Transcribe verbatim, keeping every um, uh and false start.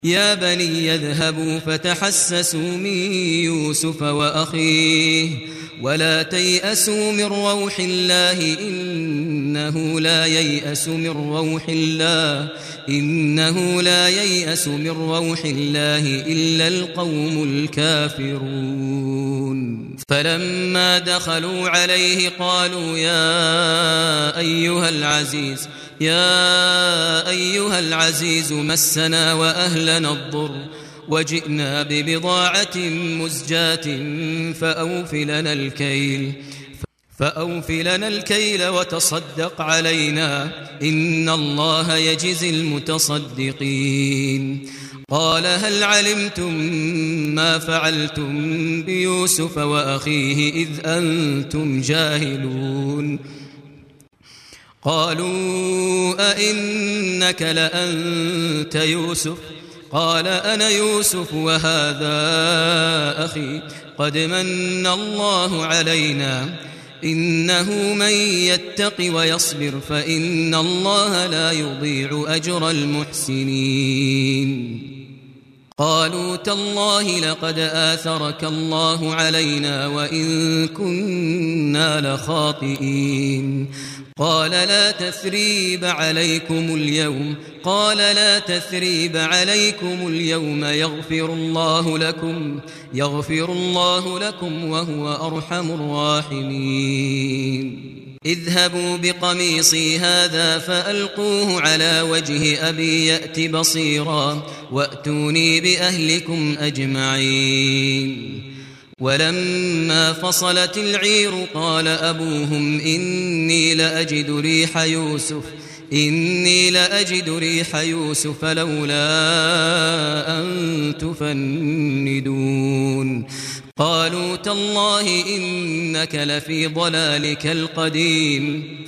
يا بني يذهبوا فتحسسوا من يوسف وأخيه ولا تيأسوا من روح الله إنه لا ييأس من روح الله إنه لا ييأس من روح الله إلا القوم الكافرون. فلما دخلوا عليه قالوا يا أيها العزيز يا أيها العزيز مسنا وأهلنا الضر وجئنا ببضاعة مزجاة فأوف لنا الكيل فأوف لنا الكيل وتصدق علينا إن الله يجزي المتصدقين. قال هل علمتم ما فعلتم بيوسف وأخيه إذ أنتم جاهلون؟ قالوا أئنك لأنت يوسف؟ قال أنا يوسف وهذا أخي قد من الله علينا إنه من يتق ويصبر فإن الله لا يضيع أجر المحسنين. قالوا تالله لقد آثرك الله علينا وإن كنا لخاطئين. قال لا تثريب عليكم اليوم قال لا تثريب عليكم اليوم يغفر الله لكم يغفر الله لكم وهو أرحم الراحمين. اذهبوا بقميصي هذا فألقوه على وجه أبي يأت بصيرا وأتوني بأهلكم أجمعين. ولما فصلت العير قال أبوهم إني لأجد ريح يوسف إني لأجد ريح يوسف لولا أن تفندون. قالوا تالله إنك لفي ضلالك القديم.